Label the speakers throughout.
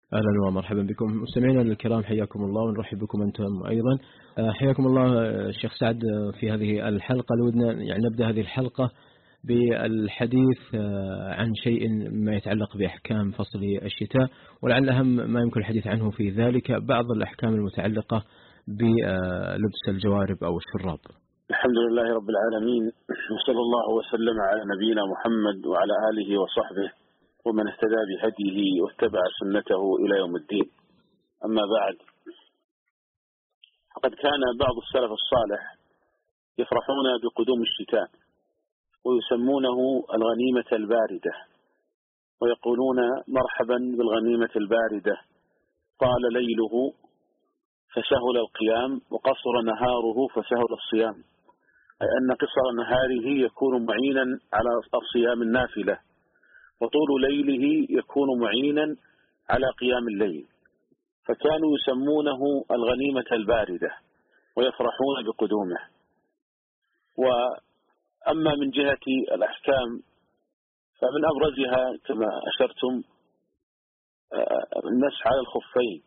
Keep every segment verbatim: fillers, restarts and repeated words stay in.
Speaker 1: أهلا ومرحبا بكم مستمعينا الكرام، حياكم الله ونرحب بكم أنتم أيضا. حياكم الله الشيخ سعد في هذه الحلقة. لودنا يعني نبدأ هذه الحلقة بالحديث عن شيء ما يتعلق بأحكام فصل الشتاء، ولعل أهم ما يمكن الحديث عنه في ذلك بعض الأحكام المتعلقة بلبس الجوارب أو الشراب.
Speaker 2: الحمد لله رب العالمين، وصلى الله وسلم على نبينا محمد وعلى آله وصحبه ومن اهتدى بهديه واتبع سنته إلى يوم الدين. أما بعد، فقد كان بعض السلف الصالح يفرحون بقدوم الشتاء ويسمونه الغنيمة الباردة، ويقولون مرحبا بالغنيمة الباردة، طال ليله فسهل القيام وقصر نهاره فسهل الصيام، أي أن قصر نهاره يكون معينا على الصيام النافلة، وطول ليله يكون معينا على قيام الليل، فكانوا يسمونه الغنيمة الباردة ويفرحون بقدومه. وأما من جهة الأحكام فمن أبرزها كما أشرتم المسح على الخفين،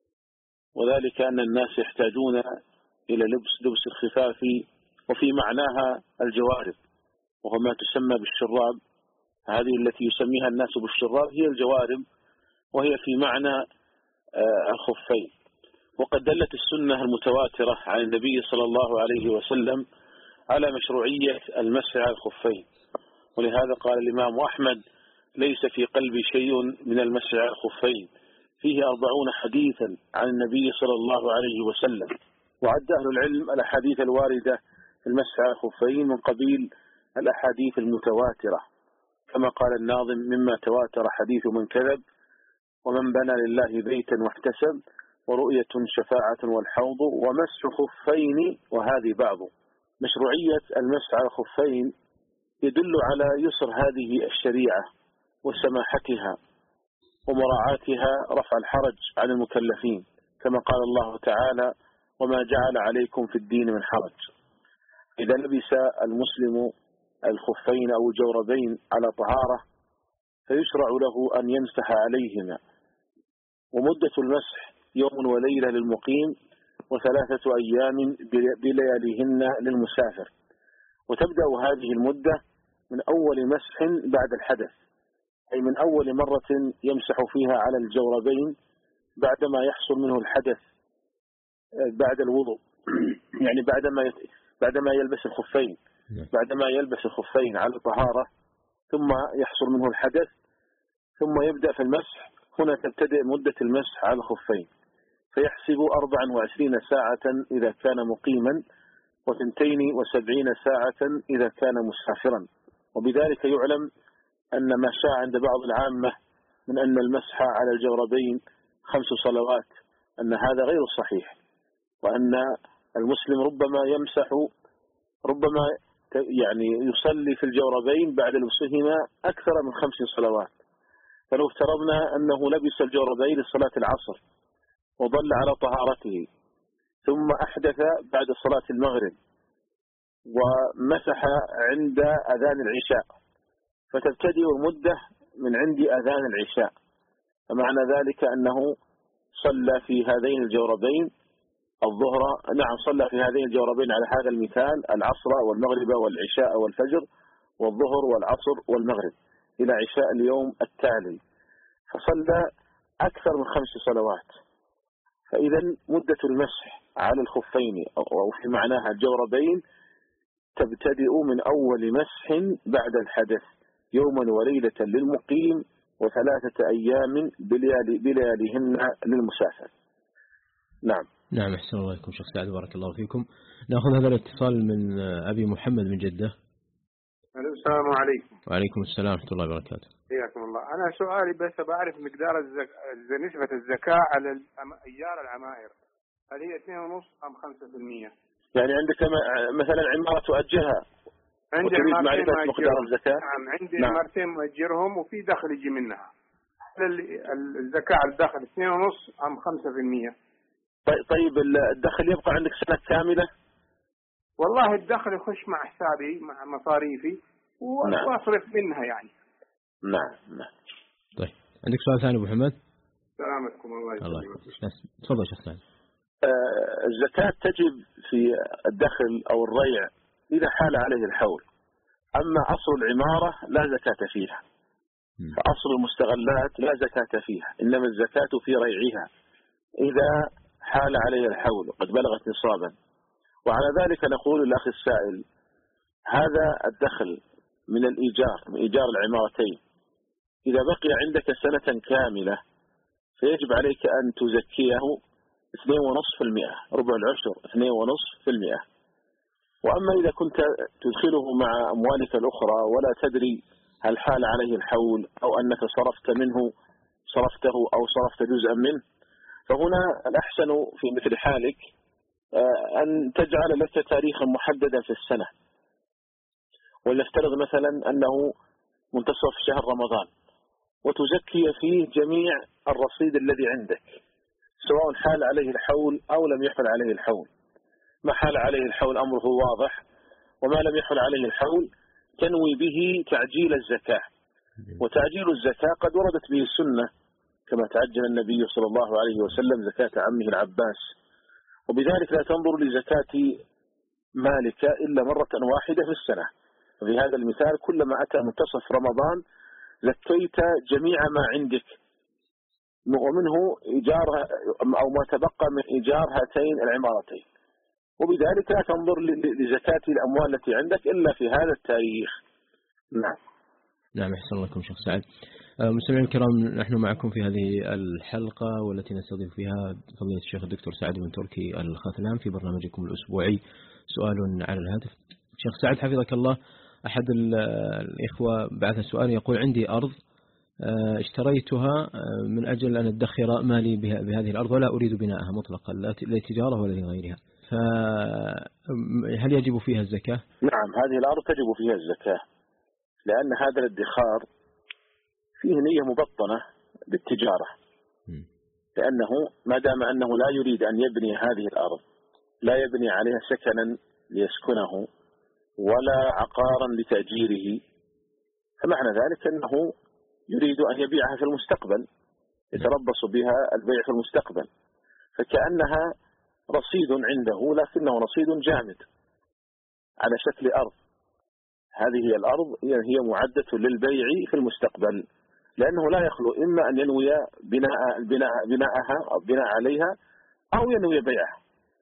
Speaker 2: وذلك أن الناس يحتاجون إلى لبس لبس الخفاف، وفي معناها الجوارب، وهو ما تسمى بالشراب. هذه التي يسميها الناس بالشراب هي الجوارب، وهي في معنى الخفين. وقد دلت السنة المتواترة عن النبي صلى الله عليه وسلم على مشروعية المسح على الخفين، ولهذا قال الإمام أحمد: ليس في قلبي شيء من المسح على الخفين، فيه أربعون حديثا عن النبي صلى الله عليه وسلم. وعد أهل العلم الأحاديث الواردة في المسح على الخفين من قبيل الأحاديث المتواترة، كما قال الناظم: مما تواتر حديث من كذب، ومن بنى لله بيتا واحتسب، ورؤية شفاعة والحوض، ومسح خفين وهذه بعض. مشروعية المسح على الخفين يدل على يسر هذه الشريعة وسماحتها ومراعاتها رفع الحرج عن المكلفين، كما قال الله تعالى: وما جعل عليكم في الدين من حرج. إذا لبس المسلم الخفين أو الجوربين على طهارة فيشرع له أن يمسح عليهما، ومدة المسح يوم وليلة للمقيم، وثلاثة أيام بلياليهن للمسافر. وتبدأ هذه المدة من أول مسح بعد الحدث، أي من أول مرة يمسح فيها على الجوربين بعدما يحصل منه الحدث بعد الوضوء يعني بعدما بعدما يلبس الخفين بعدما يلبس الخفين على طهارة، ثم يحصل منه الحدث، ثم يبدأ في المسح. هنا تبتدئ مدة المسح على الخفين، فيحسب أربعا وعشرين ساعة إذا كان مقيما، وثنتين وسبعين ساعة إذا كان مسافرا. وبذلك يعلم أن ما شاء عند بعض العامة من أن المسح على الجوربين خمس صلوات، أن هذا غير صحيح، وأن المسلم ربما يمسح ربما يعني يصلي في الجوربين بعد لبسهما أكثر من خمس صلوات. فلو افترضنا أنه لبس الجوربين لصلاة العصر وظل على طهارته، ثم أحدث بعد صلاة المغرب ومسح عند أذان العشاء، فتبتدئ المدة من عند أذان العشاء، فمعنى ذلك أنه صلى في هذين الجوربين الظهر نعم صلى في هذين الجوربين على هذا المثال العصر والمغرب والعشاء والفجر والظهر والعصر والمغرب إلى عشاء اليوم التالي، فصلى أكثر من خمس صلوات. فإذا مدة المسح على الخفين أو في معناها الجوربين تبتدئ من أول مسح بعد الحدث يوما وليلة للمقيم، وثلاثة أيام بلياليهن للمسافر. نعم
Speaker 1: نعم أحسن الله إليكم شيخ سعد، بارك الله فيكم. نأخذ هذا الاتصال من أبي محمد من جدة.
Speaker 3: السلام عليكم.
Speaker 1: وعليكم السلام ورحمة الله وبركاته.
Speaker 3: حياكم الله. أنا سؤالي بس بعرف مقدار الزك... نسبة الزكاة على أيار العمائر، هل هي اثنين ونص أم خمسة في المية؟
Speaker 2: يعني عندك مثلا عمارة تؤجرها
Speaker 3: عندي
Speaker 2: وتريد
Speaker 3: عمارتين
Speaker 2: معرفة مقدار الزكاة؟
Speaker 3: نعم عندي
Speaker 2: نعم.
Speaker 3: عمارتين مؤجرهم وفي دخل يجي منها، هل الزكاة على الدخل اثنين ونص أم خمسة في المية؟
Speaker 2: طيب الدخل يبقى عندك سنة كاملة؟
Speaker 3: والله الدخل يخش مع حسابي مع مصاريفي واصرف منها يعني.
Speaker 2: نعم نعم.
Speaker 1: طيب عندك سؤال ثاني أبو محمد؟
Speaker 3: سلامتكم الله يسلمك.
Speaker 1: تفضل شيخ سعد.
Speaker 2: الزكاة تجب في الدخل أو الريع إذا حال عليه الحول. أما أصل العمارة لا زكاة فيها، فأصل المستغلات لا زكاة فيها، إنما الزكاة في ريعها إذا حال عليه الحول وقد بلغت نصابا. وعلى ذلك نقول للأخ السائل هذا الدخل من الإيجار، من إيجار العمارتين، إذا بقي عندك سنة كاملة فيجب عليك أن تزكيه اثنين ونصف في المئة، ربع العشر اثنين ونصف في المئة. وأما إذا كنت تدخله مع أموالك الأخرى ولا تدري هل حال عليه الحول أو أنك صرفت منه صرفته أو صرفت جزءا منه، فهنا الأحسن في مثل حالك أن تجعل لك تاريخا محددا في السنة. ولنفترض مثلا أنه منتصف شهر رمضان وتزكي فيه جميع الرصيد الذي عندك، سواء حال عليه الحول أو لم يحل عليه الحول. ما حال عليه الحول أمره واضح، وما لم يحل عليه الحول تنوي به تعجيل الزكاة. وتعجيل الزكاة قد وردت به السنة، كما تعجل النبي صلى الله عليه وسلم زكاة عمه العباس. وبذلك لا تنظر لزكاة مالك إلا مرة واحدة في السنة. وفي هذا المثال كلما أتى منتصف رمضان زكيت جميع ما عندك، ومنه إيجار أو ما تبقى من إيجار هاتين العمارتين. وبذلك لا تنظر لزكاة الأموال التي عندك إلا في هذا التاريخ. نعم.
Speaker 1: نعم، أحسن الله لكم شيخ سعد. مستمعين الكرام، نحن معكم في هذه الحلقة والتي نستضيف فيها فضيلة الشيخ الدكتور سعد بن تركي الختلان في برنامجكم الأسبوعي سؤال على الهاتف. شيخ سعد حفظك الله، أحد الإخوة بعث سؤال يقول: عندي أرض اشتريتها من أجل أن أدخر مالي بهذه الأرض ولا أريد بناءها مطلقا، لا لتجارة ولا لغيرها، فهل يجب فيها الزكاة؟
Speaker 2: نعم، هذه الأرض تجب فيها الزكاة، لأن هذا الادخار فيه نية مبطنة بالتجارة. لأنه ما دام أنه لا يريد أن يبني هذه الأرض، لا يبني عليها سكنا ليسكنه ولا عقارا لتأجيره، فمعنى ذلك أنه يريد أن يبيعها في المستقبل، يتربص بها البيع في المستقبل، فكأنها رصيد عنده لكنه رصيد جامد على شكل أرض. هذه الأرض هي معدة للبيع في المستقبل، لأنه لا يخلو إما أن ينوي بناء بناء بناءها أو بناء عليها أو ينوي بيعها،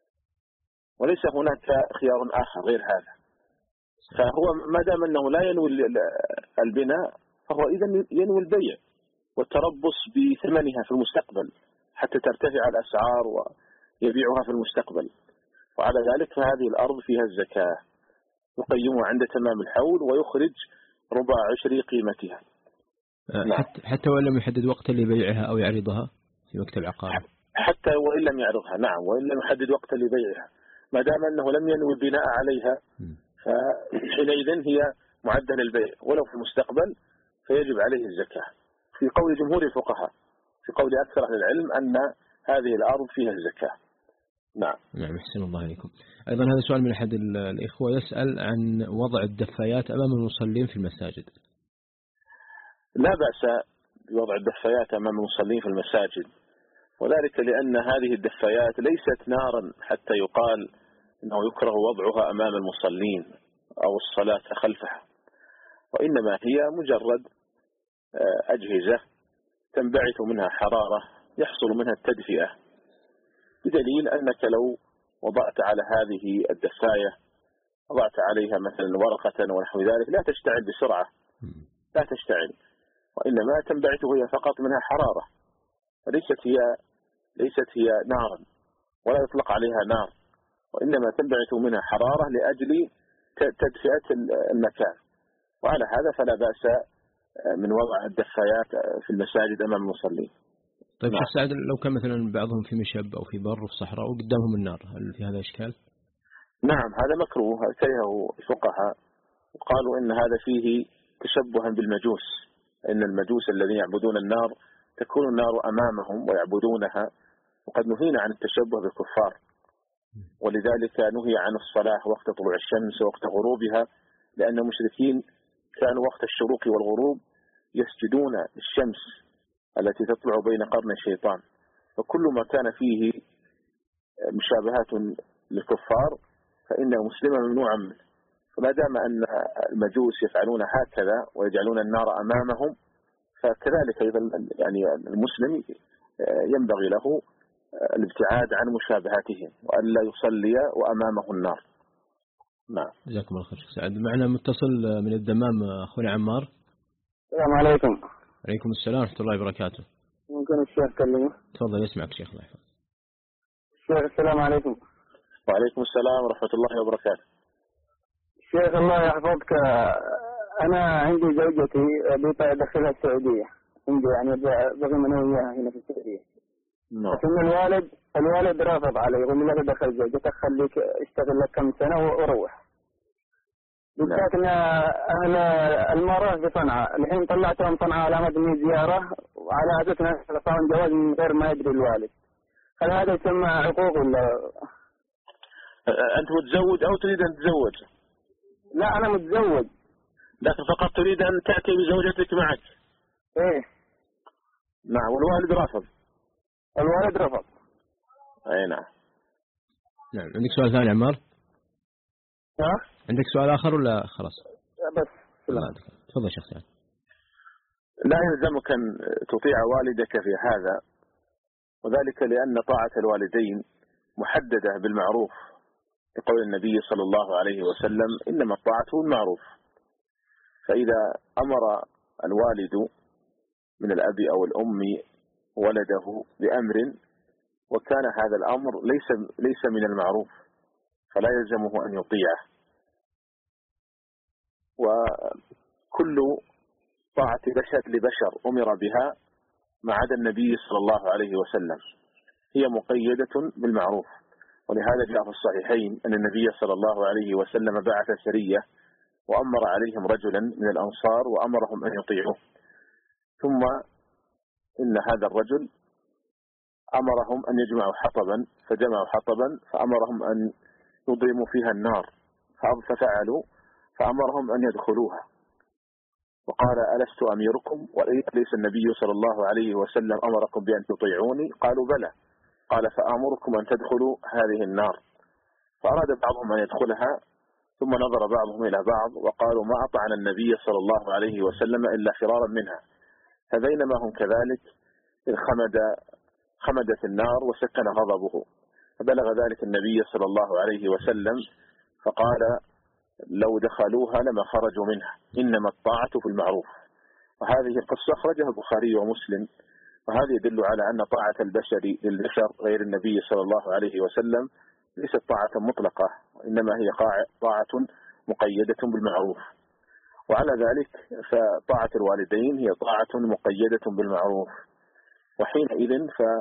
Speaker 2: وليس هناك خيار آخر غير هذا. فهو ما دام أنه لا ينوي البناء فهو إذن ينوي البيع والتربص بثمنها في المستقبل حتى ترتفع الأسعار ويبيعها في المستقبل. وعلى ذلك فهذه الأرض فيها الزكاة، يقيمها عند تمام الحول ويخرج ربع عشر قيمتها.
Speaker 1: حتى, حتى وإن لم يحدد وقتا لبيعها أو يعرضها في وقت العقار،
Speaker 2: حتى وإن لم يعرضها. نعم، وإن لم يحدد وقتا لبيعها، ما دام أنه لم ينوي البناء عليها فحينئذ هي معدة للبيع ولو في المستقبل فيجب عليه الزكاة، في قول جمهور الفقهاء، في قول أكثر أهل العلم أن هذه الأرض فيها الزكاة. نعم.
Speaker 1: نعم، أحسن الله عليكم. أيضا هذا سؤال من أحد الإخوة يسأل عن وضع الدفايات أمام المصلين في المساجد.
Speaker 2: لا بأس بوضع الدفايات أمام المصلين في المساجد، وذلك لأن هذه الدفايات ليست نارا حتى يقال أنه يكره وضعها أمام المصلين أو الصلاة خلفها، وإنما هي مجرد أجهزة تنبعث منها حرارة يحصل منها التدفئة، بدليل أنك لو وضعت على هذه الدفاية وضعت عليها مثلا ورقة ونحو ذلك لا تشتعل بسرعة، لا تشتعل، وإنما تنبعث هي فقط منها حرارة، فليست هي ليست هي نارا ولا يطلق عليها نار، وإنما تنبعث منها حرارة لأجل تدفئة المكان. وعلى هذا فلا بأس من وضع الدفايات في المساجد أمام المصلين.
Speaker 1: طيب شيخ سعد، لو كان مثلا بعضهم في مشب أو في بر وفي صحراء وقدامهم النار، هل في هذا إشكال؟
Speaker 2: نعم، هذا مكروه، كرهه الفقهاء وقالوا إن هذا فيه تشبها بالمجوس، إن المجوس الذين يعبدون النار تكون النار أمامهم ويعبدونها، وقد نهينا عن التشبه بالكفار، ولذلك نهي عن الصلاة وقت طلوع الشمس ووقت غروبها، لأن المشركين كانوا وقت الشروق والغروب يسجدون الشمس التي تطلع بين قرن الشيطان. فكل ما كان فيه مشابهات للكفار فإن مسلما ممنوعا منه. فما دام أن المجوس يفعلون هكذا ويجعلون النار أمامهم، فكذلك أيضا يعني المسلم ينبغي له الابتعاد عن مشابهاتهم وألا يصلي وأمامه النار. نعم.
Speaker 1: جزاكم الله خير. سعد معنا متصل من الدمام أخونا عمار.
Speaker 4: السلام عليكم.
Speaker 1: عليكم السلام ورحمة الله وبركاته.
Speaker 4: ممكن الشيخ كلمه؟
Speaker 1: تفضل يسمعك شيخ الله يحفظك.
Speaker 4: الشيخ السلام عليكم.
Speaker 2: وعليكم السلام ورحمة الله وبركاته.
Speaker 4: الشيخ الله يحفظك، أنا عندي زوجتي بيطلع أدخلها السعودية، عندي يعني بغي من وياها هنا في السعودية.
Speaker 2: نعم.
Speaker 4: لكن الوالد الوالد رافض علي، يقول لي لا تدخل زوجتك، خليك اشتغل لك كم سنة وروح. بالذات ان اهل الامارات بصنعاء، الحين طلعتهم صنعاء على مدني زيارة وعلى عادتنا اعطاهم جواز من غير ما يدري الوالد. هل هذا يسمى عقوق ولا؟
Speaker 2: أنت متزوج أو تريد أن تتزوج؟
Speaker 4: لا أنا متزوج.
Speaker 2: لكن فقط تريد أن تأتي بزوجتك معك؟
Speaker 4: إيه.
Speaker 2: نعم. والوالد رافض؟
Speaker 4: الوالد رفض.
Speaker 2: أي نعم.
Speaker 1: نعم. عندك سؤال ثاني عمار؟
Speaker 4: ها؟
Speaker 1: عندك سؤال آخر ولا خلاص؟
Speaker 4: بس.
Speaker 1: تفضل شيخ سعد.
Speaker 2: لا يلزمك أن تطيع والدك في هذا، وذلك لأن طاعة الوالدين محددة بالمعروف لقول النبي صلى الله عليه وسلم إنما الطاعة بالمعروف. فإذا أمر الوالد من الأب أو الأم ولده بأمر وكان هذا الأمر ليس ليس من المعروف فلا يلزمه أن يطيعه. وكل طاعة بشر لبشر أمر بها ما عدا النبي صلى الله عليه وسلم هي مقيدة بالمعروف. ولهذا جاء في الصحيحين أن النبي صلى الله عليه وسلم بعث سرية وأمر عليهم رجلا من الأنصار وأمرهم أن يطيعوه، ثم إن هذا الرجل أمرهم أن يجمعوا حطبا فجمعوا حطبا فأمرهم أن يضيموا فيها النار ففعلوا فأمرهم أن يدخلوها وقال ألست أميركم وليس النبي صلى الله عليه وسلم أمركم بأن تطيعوني؟ قالوا بلى. قال فآمركم أن تدخلوا هذه النار. فأراد بعضهم أن يدخلها ثم نظر بعضهم إلى بعض وقالوا ما أطعنا النبي صلى الله عليه وسلم إلا فرارا منها. فبينما هم كذلك إذ خمد خمدت النار وسكن غضبه، فبلغ ذلك النبي صلى الله عليه وسلم فقال لو دخلوها لما خرجوا منها إنما الطاعة في المعروف. وهذه القصة أخرجها البخاري ومسلم، وهذا يدل على أن طاعة البشر للبشر غير النبي صلى الله عليه وسلم ليست طاعة مطلقة، وإنما هي طاعة مقيدة بالمعروف. وعلى ذلك فطاعة الوالدين هي طاعة مقيدة بالمعروف. وحينئذ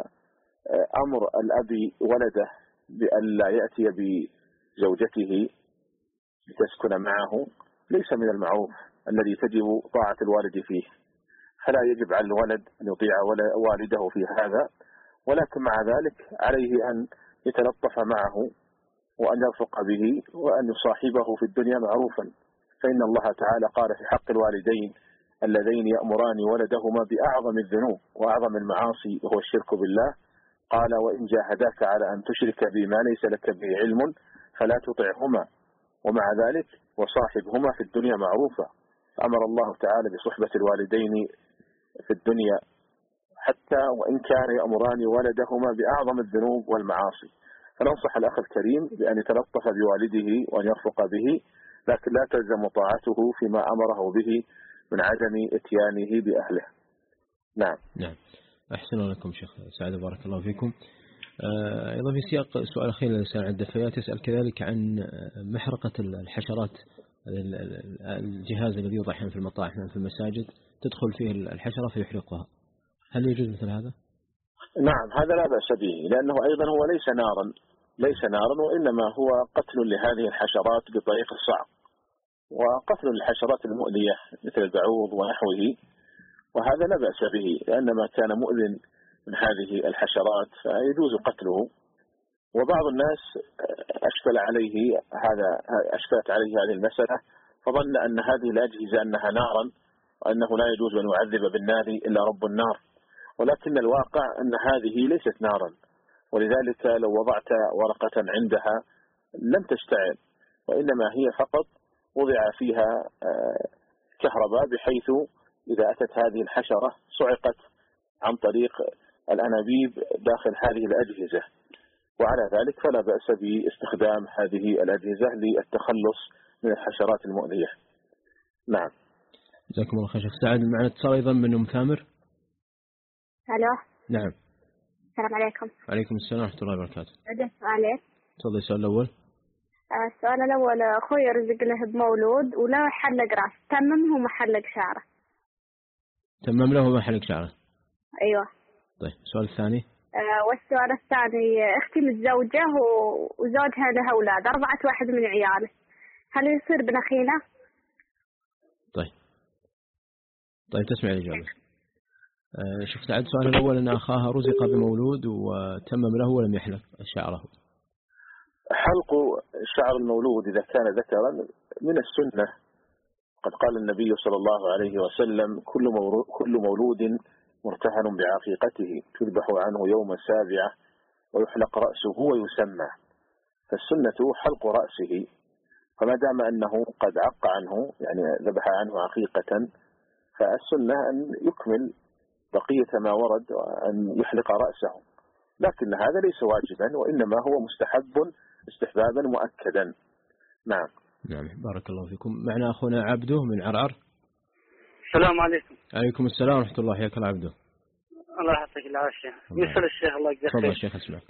Speaker 2: فأمر الأب ولده بأن لا يأتي بزوجته لتسكن معه ليس من المعروف الذي تجب طاعة الوالد فيه، فلا يجب على الولد أن يطيع والده في هذا، ولكن مع ذلك عليه أن يتلطف معه وأن يرفق به وأن يصاحبه في الدنيا معروفا. فإن الله تعالى قال في حق الوالدين اللذين يأمران ولدهما بأعظم الذنوب وأعظم المعاصي وهو الشرك بالله، قال وإن جاهداك على أن تشرك بما ليس لك به علم فلا تطعهما ومع ذلك وصاحبهما في الدنيا معروفا. أمر الله تعالى بصحبة الوالدين في الدنيا حتى وإن كان يأمران ولدهما بأعظم الذنوب والمعاصي. فننصح الأخ الكريم بأن يتلطف بوالده وأن يرفق به، لكن لا تلزم طاعته فيما أمره به من عدم اتيانه بأهله. نعم.
Speaker 1: نعم. أحسن لكم شيخ سعد بارك الله فيكم. أيضا في سياق سؤال أخير للإنسان عند الدفايات يسأل كذلك عن محرقة الحشرات، الجهاز الذي يوضع في المطاعم في المساجد تدخل فيه الحشرة فيحرقها، هل يجوز مثل هذا؟
Speaker 2: نعم هذا لا بأس به، لأنه أيضا هو ليس نارا ليس نارا وإنما هو قتل لهذه الحشرات بطريق الصعق، وقتل الحشرات المؤذية مثل البعوض ونحوه، وهذا لا بأس به لأن ما كان مؤذن من هذه الحشرات فيجوز قتله. وبعض الناس أشكل عليه هذا أشكلت عليه هذه المسألة فظن أن هذه الأجهزة أنها نارا وأنه لا يجوز أن يعذب بالنار إلا رب النار، ولكن الواقع أن هذه ليست نارا، ولذلك لو وضعت ورقة عندها لم تشتعل، وإنما هي فقط وضع فيها كهرباء بحيث إذا أتت هذه الحشرة صعقت عن طريق الأنابيب داخل هذه الأجهزة، وعلى ذلك فلا بأس باستخدام هذه الأجهزة للتخلص من الحشرات المؤذية. نعم.
Speaker 1: جزاكم الله خير. شيخ سعد معنا اتصال أيضا من أم ثامر.
Speaker 5: ألو.
Speaker 1: نعم.
Speaker 5: السلام عليكم.
Speaker 1: وعليكم السلام ورحمة الله وبركاته.
Speaker 5: عندي سؤالين.
Speaker 1: تفضل. السؤال الأول.
Speaker 5: السؤال الأول، أخوي رزق له بمولود ولا حلق رأس، تمم هو محلق شعره.
Speaker 1: تمم له ما حلق شعره.
Speaker 5: أيوة.
Speaker 1: طيب السؤال الثاني.
Speaker 5: آه والسؤال الثاني، أختي متزوجة وزوجها له أولاد، أربعة واحد من عياله، هل يصير بنخينة؟
Speaker 1: طيب. طيب تسمع الإجابة. آه شوف سعد، السؤال الأول أن أخاها رزق بمولود وتمم له ولم يحلق شعره.
Speaker 2: حلق شعر المولود إذا كان ذكرا من السنة، قد قال النبي صلى الله عليه وسلم: كل مولود مرتهن بعقيقته تذبح عنه يوم السابعة ويحلق رأسه ويسمى. فالسنة حلق رأسه، فما دام أنه قد عق عنه يعني ذبح عنه عقيقة، فالسنة أن يكمل بقية ما ورد وأن يحلق رأسه، لكن هذا ليس واجبا، وإنما هو مستحب استحبابا مؤكدا. نعم.
Speaker 1: نعم بارك الله فيكم. معنا أخونا عبده من عرعر.
Speaker 6: السلام عليكم.
Speaker 1: عليكم السلام ورحمة الله. حياك الله عبده.
Speaker 6: الله يعطيك العافية. يسأل الشيخ الله يجزاه خير.
Speaker 1: تفضل الشيخ اسمعك.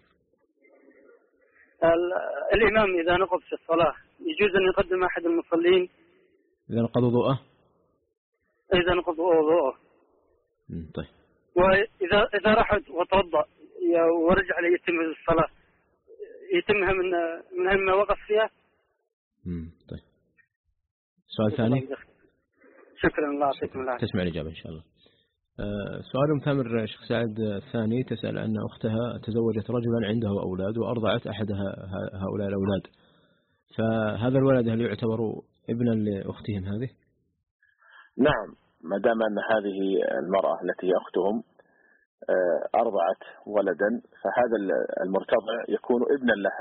Speaker 6: الإمام إذا نقض في الصلاة يجوز أن يقدم أحد المصلين
Speaker 1: إذا نقض وضوءه؟
Speaker 6: إذا نقض وضوءه.
Speaker 1: طيب.
Speaker 6: وإذا إذا راح وتوضأ ورجع ليتم الصلاة يتمها من من ما وقف فيها.
Speaker 1: امم طيب. سؤال ثاني.
Speaker 6: شكرا الله يعطيكم العافية.
Speaker 1: تسمع الإجابة إن شاء الله. أه سؤال أم ثامر شيخ سعد الثاني، تسأل أن أختها تزوجت رجلا عنده أولاد وأرضعت أحد هؤلاء الأولاد، فهذا الولد هل يعتبر ابنا لأختهم هذه؟
Speaker 2: نعم، ما دام أن هذه المرأة التي هي أختهم أرضعت ولدا، فهذا المرتضع يكون ابنا لها،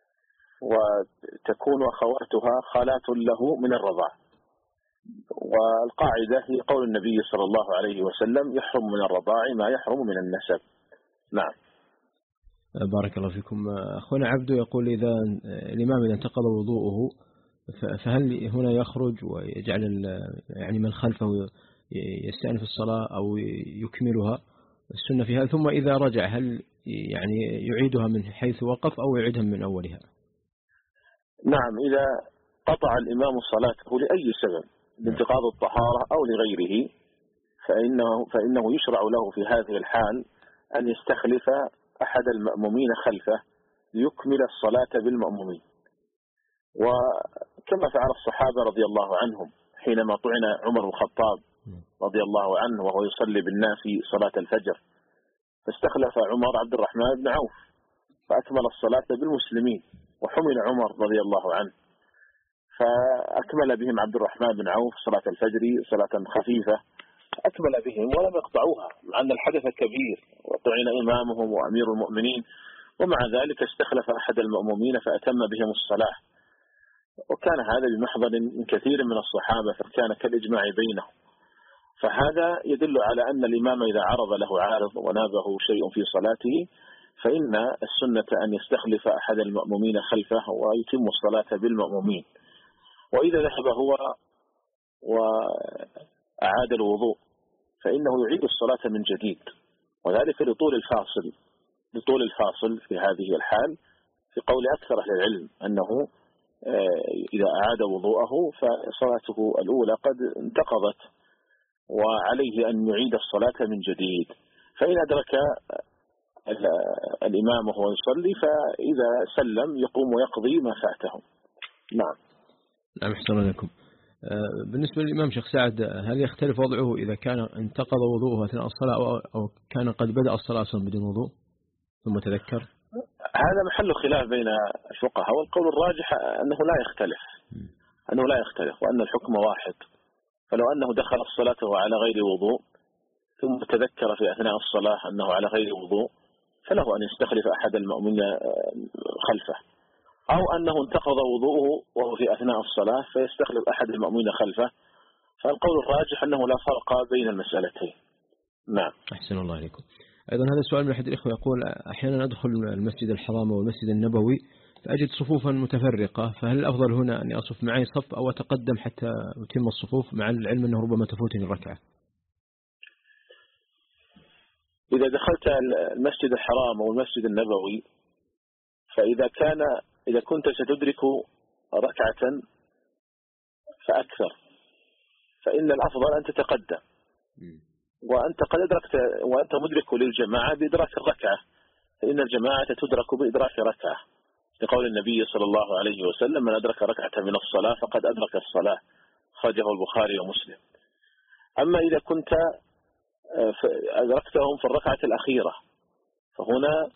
Speaker 2: وتكون أخواتها خالات له من الرضاع. والقاعدة هي قول النبي صلى الله عليه وسلم: يحرم من الرضاع ما يحرم من النسب. نعم.
Speaker 1: بارك الله فيكم. أخونا عبده يقول إذا الإمام إذا انتقض وضوءه فهل هنا يخرج ويجعل يعني من خلفه يستأنف الصلاة أو يكملها؟ السنة فيها، ثم إذا رجع هل يعني يعيدها من حيث وقف أو يعيدها من أولها؟
Speaker 2: نعم، إذا قطع الإمام صلاته لأي سبب، لانتقاض الطهارة أو لغيره، فإنه, فإنه يشرع له في هذه الحال أن يستخلف أحد المأمومين خلفه ليكمل الصلاة بالمأمومين. وكما فعل الصحابة رضي الله عنهم حينما طعن عمر بن الخطاب رضي الله عنه وهو يصلي بالناس صلاة الفجر، فاستخلف عمر عبد الرحمن بن عوف فأكمل الصلاة بالمسلمين، وحمل عمر رضي الله عنه فأكمل بهم عبد الرحمن بن عوف صلاة الفجر صلاة خفيفة، أكمل بهم ولم يقطعوها مع أن الحدث كبير وطعن إمامهم وأمير المؤمنين، ومع ذلك استخلف أحد المأمومين فأتم بهم الصلاة. وكان هذا بمحضر من كثير من الصحابة، فكان كالإجماع بينهم. فهذا يدل على أن الإمام إذا عرض له عارض ونابه شيء في صلاته فإن السنة أن يستخلف أحد المأمومين خلفه ويتم الصلاة بالمأمومين. وإذا ذهب هو وأعاد الوضوء فإنه يعيد الصلاة من جديد، وذلك لطول الفاصل لطول الفاصل في هذه الحال، في قول أكثر أهل العلم أنه إذا أعاد وضوءه فصلاته الأولى قد انتقضت وعليه أن يعيد الصلاة من جديد. فإن أدرك الإمام وهو يصلي فإذا سلم يقوم ويقضي ما فاته. نعم.
Speaker 1: نعم أحسن لكم. بالنسبة للإمام شيخ سعد، هل يختلف وضعه إذا كان انتقض وضوءه أثناء الصلاة أو كان قد بدأ الصلاة أصلا بدون وضوء ثم تذكر؟
Speaker 2: هذا محل خلاف بين الفقهاء، والقول الراجح أنه لا يختلف أنه لا يختلف وأن الحكم واحد. فلو أنه دخل الصلاة وعلى غير وضوء ثم تذكر في أثناء الصلاة أنه على غير وضوء فله أن يستخلف أحد المؤمنين خلفه، أو أنه انتقض وضوءه وهو في أثناء الصلاة فيستخلف أحد المؤمنين خلفه. فالقول الراجح أنه لا فرق بين المسألتين. نعم.
Speaker 1: أحسن الله عليكم. أيضا هذا السؤال من أحد الإخوة يقول أحيانا أدخل المسجد الحرام والمسجد النبوي فأجد صفوفا متفرقة، فهل الأفضل هنا أن أصف معي صف أو أتقدم حتى أتم الصفوف مع العلم أنه ربما تفوتني الركعة؟
Speaker 2: إذا دخلت المسجد الحرام أو المسجد النبوي فإذا كان إذا كنت ستدرك ركعة فأكثر فإن الأفضل أن تتقدم، وأنت قد أدركت وأنت مدرك للجماعة بإدراك الركعة، فإن الجماعة تدرك بإدراك ركعة لقول النبي صلى الله عليه وسلم: من أدرك ركعة من الصلاة فقد أدرك الصلاة، خرجه البخاري ومسلم. أما إذا كنت أدركتهم في الركعة الأخيرة فهنا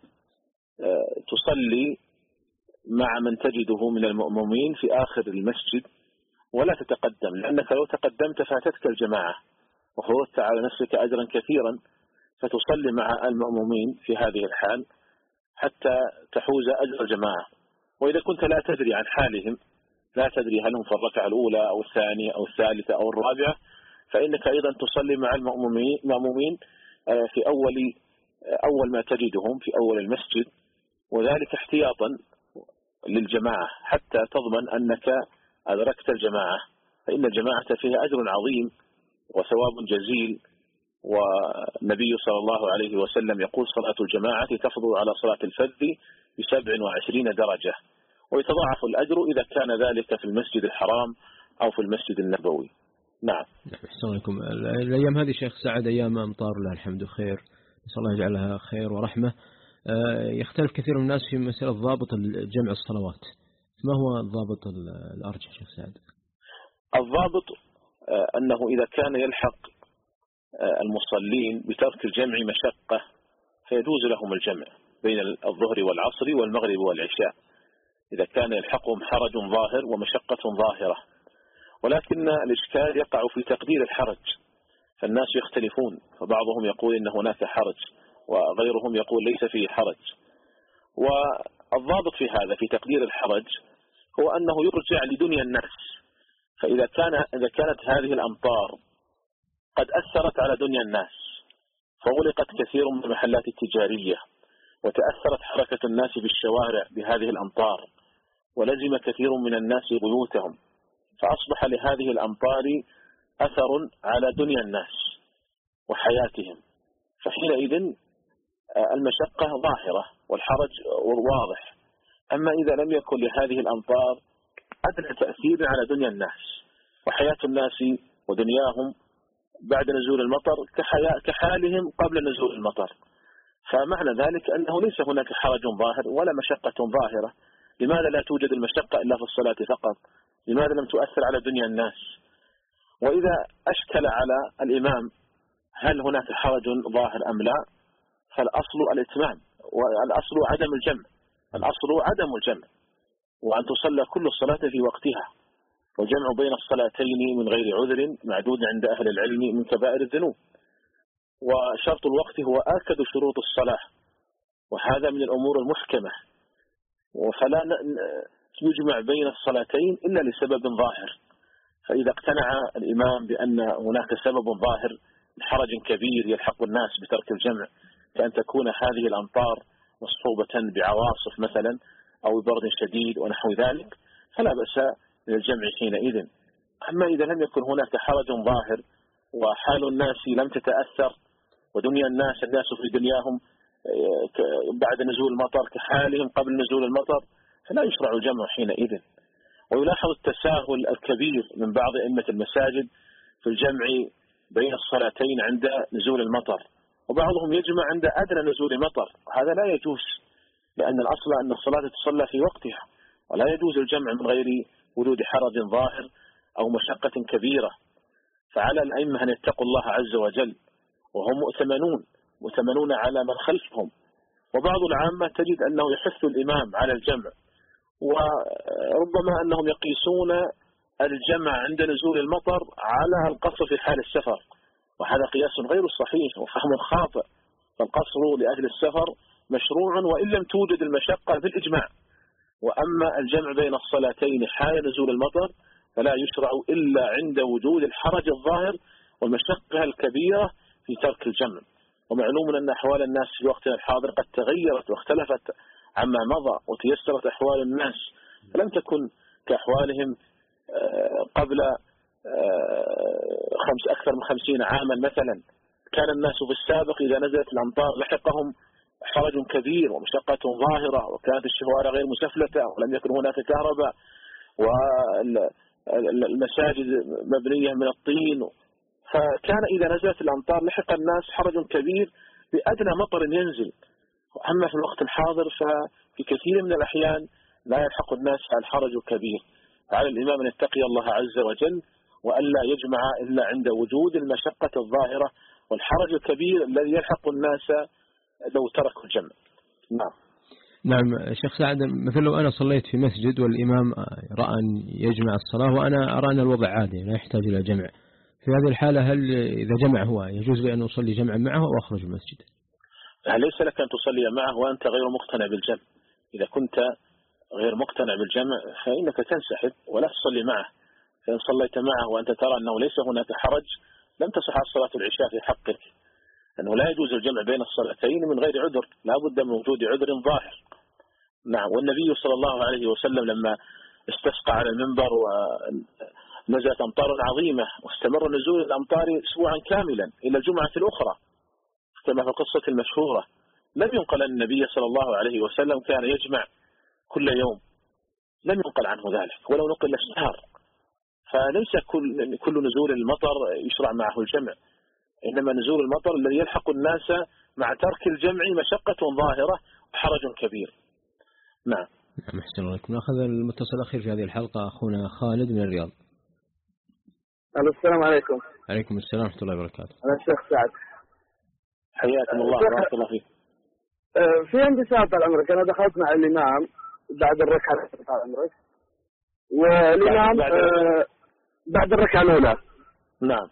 Speaker 2: تصلي مع من تجده من المؤمنين في آخر المسجد ولا تتقدم، لأنك لو تقدمت فاتتك الجماعة وفوتت على نفسك أجرا كثيرا، فتصلي مع المؤمنين في هذه الحال حتى تحوز أجر الجماعة. وإذا كنت لا تدري عن حالهم، لا تدري هل هم في الركعة الأولى أو الثانية أو الثالثة أو الرابعة، فإنك أيضا تصلي مع المؤمنين في أول أول ما تجدهم في أول المسجد، وذلك احتياطا للجماعة حتى تضمن أنك أدركت الجماعة، فإن الجماعة فيها أجر عظيم وثواب جزيل. والنبي صلى الله عليه وسلم يقول: صلاة الجماعة تفضل على صلاة الفذ بسبع وعشرين درجة، ويتضاعف الأجر إذا كان ذلك في المسجد الحرام أو في المسجد النبوي. نعم.
Speaker 1: أحسن عليكم. الأيام هذه شيخ سعد أيام أمطار لها الحمد وخير، نسأل الله يجعلها خير ورحمة. يختلف كثير من الناس في مسألة ضابط جمع الصلوات، ما هو الضابط الأرجح شيخ سعد؟
Speaker 2: الضابط أنه إذا كان يلحق المصلين بترك الجمع مشقة فيجوز لهم الجمع بين الظهر والعصر والمغرب والعشاء، إذا كان يلحقهم حرج ظاهر ومشقة ظاهرة. ولكن الإشكال يقع في تقدير الحرج، فالناس يختلفون، فبعضهم يقول إن هناك حرج وغيرهم يقول ليس فيه حرج. والضابط في هذا في تقدير الحرج هو أنه يرجع لدنيا الناس، فإذا كان إذا كانت هذه الأمطار قد أثرت على دنيا الناس فغلقت كثير من المحلات التجارية وتأثرت حركة الناس بالشوارع بهذه الأمطار ولزم كثير من الناس بيوتهم، فأصبح لهذه الأمطار أثر على دنيا الناس وحياتهم، فحينئذ المشقة ظاهرة والحرج واضح. أما إذا لم يكن لهذه الأمطار أدنى تأثير على دنيا الناس وحياة الناس ودنياهم بعد نزول المطر كحالهم قبل نزول المطر، فمعنى ذلك أنه ليس هناك حرج ظاهر ولا مشقة ظاهرة. لماذا لا توجد المشقة إلا في الصلاة فقط؟ لماذا لم تؤثر على دنيا الناس؟ وإذا أشكل على الإمام هل هناك حرج ظاهر أم لا، فالأصل الإتمام، والأصل عدم الجمع، الأصل عدم الجمع، وأن تصلى كل الصلاة في وقتها، والجمع بين الصلاتين من غير عذر معدود عند أهل العلم من كبائر الذنوب. وشرط الوقت هو آكد شروط الصلاة، وهذا من الأمور المحكمة، فلا يجمع بين الصلاتين إلا لسبب ظاهر. فإذا اقتنع الإمام بأن هناك سبب ظاهر حرج كبير يلحق الناس بترك الجمع، كأن تكون هذه الأمطار مصحوبة بعواصف مثلا أو برد شديد ونحو ذلك، فلا بأس من الجمع حينئذ. أما إذا لم يكن هناك حرج ظاهر وحال الناس لم تتأثر ودنيا الناس الناس في دنياهم بعد نزول المطر كحالهم قبل نزول المطر، فلا يشرع الجمع حينئذ. ويلاحظ التساهل الكبير من بعض أئمة المساجد في الجمع بين الصلاتين عند نزول المطر، وبعضهم يجمع عند أدنى نزول المطر، هذا لا يجوز، لأن الأصل أن الصلاة تصلى في وقتها، ولا يجوز الجمع من غير وجود حرج ظاهر أو مشقة كبيرة. فعلى الأئمة أن يتقوا الله عز وجل، وهم مؤتمنون مؤتمنون على من خلفهم. وبعض العامة تجد أنه يحث الإمام على الجمع، وربما أنهم يقيسون الجمع عند نزول المطر على القصر في حال السفر، وهذا قياس غير صحيح وفهم خاطئ. فالقصر لأجل السفر مشروع وإن لم توجد المشقة بالإجماع. وأما الجمع بين الصلاتين حال نزول المطر فلا يشرع إلا عند وجود الحرج الظاهر والمشقة الكبيرة في ترك الجمع. ومعلوم أن أحوال الناس في وقتنا الحاضر قد تغيرت واختلفت عما مضى، وتيسرت أحوال الناس فلم تكن كأحوالهم قبل خمس أكثر من خمسين عاما مثلا. كان الناس في السابق إذا نزلت الأمطار لحقهم حرج كبير ومشقة ظاهرة، وكانت الشوارع غير مسفلتة ولم يكن هناك كهرباء، والمساجد مبنية من الطين. فكان إذا نزلت الأمطار لحق الناس حرج كبير بأدنى مطر ينزل. أما في الوقت الحاضر ففي كثير من الأحيان لا يلحق الناس الحرج الكبير. فعلى الإمام أن يتقي الله عز وجل وألا يجمع إلا عند وجود المشقة الظاهرة والحرج الكبير الذي يلحق الناس لو تركوا الجمع. نعم.
Speaker 1: نعم شيخ سعد، مثل لو أنا صليت في مسجد والإمام رأى أن يجمع الصلاة وأنا أرى أن الوضع عادي لا يحتاج إلى جمع، في هذه الحالة هل إذا جمع هو يجوز لي أن أصلي جمعا معه أو أخرج من المسجد؟
Speaker 2: ليس لك أن تصلي معه وأنت غير مقتنع بالجمع. إذا كنت غير مقتنع بالجمع فإنك تنسحب ولا تصلي معه. فإن صليت معه وأنت ترى أنه ليس هناك حرج لم تصح صلاة العشاء في حقك، أنه لا يجوز الجمع بين الصلاتين من غير عذر، لا بد من وجود عذر ظاهر. نعم. والنبي صلى الله عليه وسلم لما استسقى على المنبر ونزلت أمطار عظيمة واستمر نزول الأمطار أسبوعا كاملا إلى الجمعة الأخرى كما في القصة المشهورة، لم ينقل أن النبي صلى الله عليه وسلم كان يجمع كل يوم، لم ينقل عنه ذلك ولو نقل الشهر. فليس كل كل نزول المطر يشرع معه الجمع، إنما نزول المطر الذي يلحق الناس مع ترك الجمع مشقة ظاهرة وحرج كبير. نعم.
Speaker 1: نعم أحسن الله. نأخذ المتصل الأخير في هذه الحلقة أخونا خالد من الرياض.
Speaker 7: السلام عليكم.
Speaker 1: عليكم السلام ورحمة الله وبركاته.
Speaker 7: أنا الشيخ سعد.
Speaker 2: حياكم الله بارك الله فيك.
Speaker 7: في عندي سؤال طال عمرك، أنا دخلت مع الإمام بعد الركعة طال عمرك، والإمام بعد, آه بعد الركعة الأولى.
Speaker 2: نعم.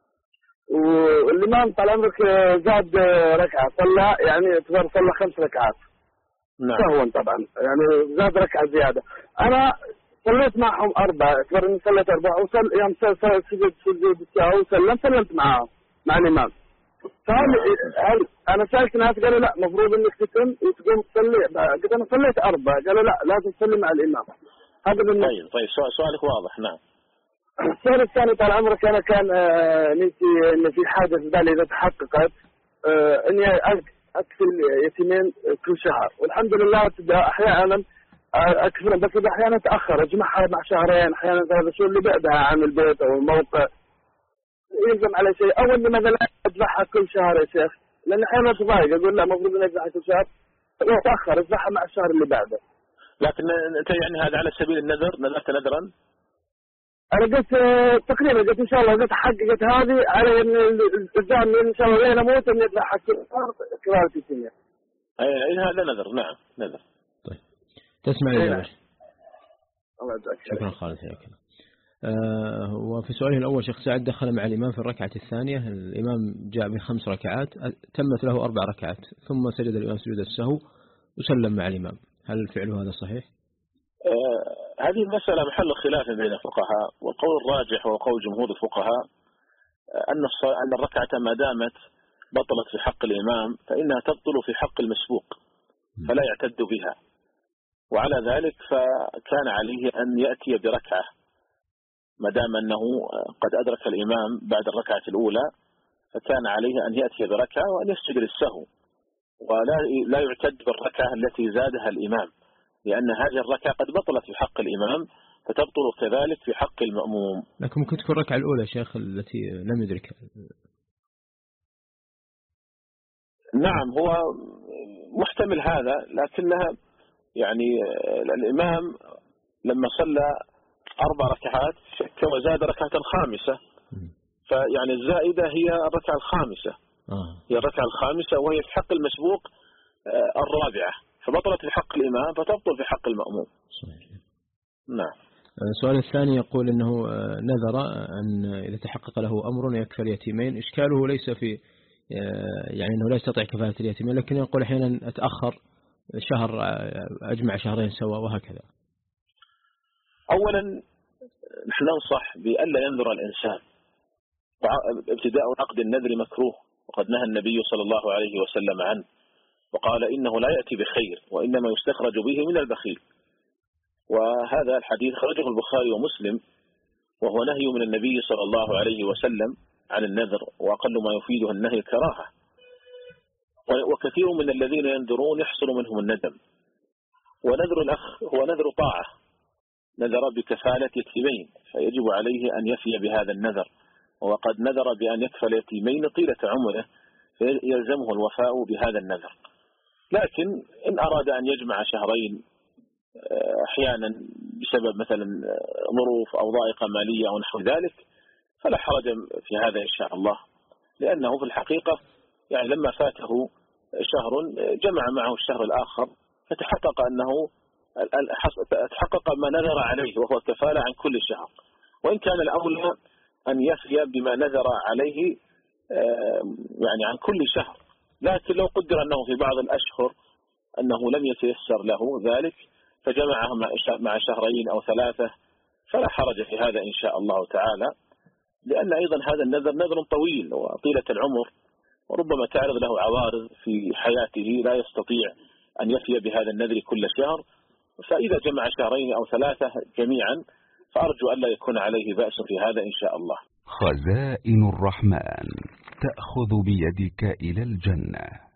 Speaker 7: والإمام طال عمرك زاد ركعة، صلى يعني اعتبر صلى خمس ركعات.
Speaker 2: نعم.
Speaker 7: سهوا طبعا يعني زاد ركعة زيادة. أنا صليت معهم أربعة، اعتبر إني صليت أربعة، وصل يوم سجد سجد السهو وسلم سلمت معهم مع الإمام. فهل هل أنا سألت ناس قالوا لا مفروض إنك تتم وتقوم تصلي، قلت أنا صليت أربعة، قالوا لا لازم تصلي مع الإمام. هذا بالنسبة.
Speaker 2: طيب طيب سؤالك واضح. نعم.
Speaker 7: السؤال الثاني طال عمرك، أنا كان آه نسي إن في حاجة في بالي إذا تحققت آه إني أكفل يتيمين كل شهر، والحمد لله أحيانا أكفلهم، بس إذا أحيانا تأخر أجمعها مع شهرين، أحيانا هذا شو اللي بعدها عن البيت أو الموقع يلزم على شيء، أو إني مثلا أذبحها كل شهر يا شيخ، لأن أحيانا تضايق أقول لا المفروض إني أذبحها كل شهر وأتأخر أذبحها مع الشهر اللي بعده.
Speaker 2: لكن أنت يعني هذا على سبيل النذر، نذرت نذرا؟
Speaker 7: أنا قلت تقريبا قلت إن شاء الله قلت حققت هذه على إن الزام إن شاء الله لين أموت إني أذبحها كل شهر كذلك الدنيا.
Speaker 2: أي هذا نذر. نعم نذر.
Speaker 1: طيب تسمع الإجابة.
Speaker 7: الله يجزاك.
Speaker 1: شكرا خالد حياك الله. آه وفي سؤاله الأول شيخ سعد دخل مع الإمام في الركعة الثانية، الإمام جاء بخمس ركعات تمت له أربع ركعات ثم سجد الإمام سجود السهو وسلم مع الإمام، هل فعله هذا صحيح؟
Speaker 2: آه هذه المسألة محل خلاف بين الفقهاء، والقول الراجح هو قول جمهور الفقهاء أن أن الركعة ما دامت بطلت في حق الإمام فإنها تبطل في حق المسبوق فلا يعتد بها، وعلى ذلك فكان عليه أن يأتي بركعة ما دام أنه قد أدرك الإمام بعد الركعة الأولى، فكان عليه أن يأتي بركعة وأن يسجد للسهو، ولا لا يعتد بالركعة التي زادها الإمام، لأن هذه الركعة قد بطلت في حق الإمام فتبطل كذلك في حق المأموم.
Speaker 1: لكن ممكن تكون الركعة الأولى شيخ التي لم يدركها.
Speaker 2: نعم هو محتمل هذا، لكنها يعني الإمام لما صلى أربع ركعات شك وزاد ركعة خامسة، فيعني الزائدة هي الركعة الخامسة، هي الركعة الخامسة وهي في حق المسبوق الرابعة، فبطلت في حق الإمام فتبطل في حق المأموم. نعم.
Speaker 1: السؤال الثاني يقول أنه نذر أن إذا تحقق له أمر يكفل يتيمين. إشكاله ليس في يعني أنه لا يستطيع كفالة اليتيمين، لكن يقول أحيانا أتأخر شهر أجمع شهرين سوا وهكذا.
Speaker 2: أولا نحن ننصح بألا ينذر الإنسان. ابتداء عقد النذر مكروه، وقد نهى النبي صلى الله عليه وسلم عنه وقال إنه لا يأتي بخير وإنما يستخرج به من البخيل. وهذا الحديث خرجه البخاري ومسلم، وهو نهي من النبي صلى الله عليه وسلم عن النذر، وأقل ما يفيده النهي الكراهة. وكثير من الذين ينذرون يحصل منهم الندم. ونذر الأخ هو نذر طاعة، نذر بكفالة يتيمين فيجب عليه أن يفي بهذا النذر، وقد نذر بأن يكفل يتيمين طيلة عمره فيلزمه الوفاء بهذا النذر. لكن إن أراد أن يجمع شهرين أحيانا بسبب مثلا ظروف أو ضائقة مالية أو نحو ذلك فلا حرج في هذا إن شاء الله، لأنه في الحقيقة يعني لما فاته شهر جمع معه الشهر الآخر فتحقق أنه تحقق ما نذر عليه وهو الكفالة عن كل شهر، وإن كان الأولى أن يفي بما نذر عليه يعني عن كل شهر. لكن لو قدر أنه في بعض الأشهر أنه لم يتيسر له ذلك فجمعه مع شهرين أو ثلاثة فلا حرج في هذا إن شاء الله تعالى، لأن أيضا هذا النذر نذر طويل وطيلة العمر، وربما تعرض له عوارض في حياته لا يستطيع أن يفي بهذا النذر كل شهر. فإذا جمع شهرين أو ثلاثة جميعا فأرجو ألا يكون عليه بأس في هذا إن شاء الله.
Speaker 8: خزائن الرحمن تأخذ بيدك إلى الجنة.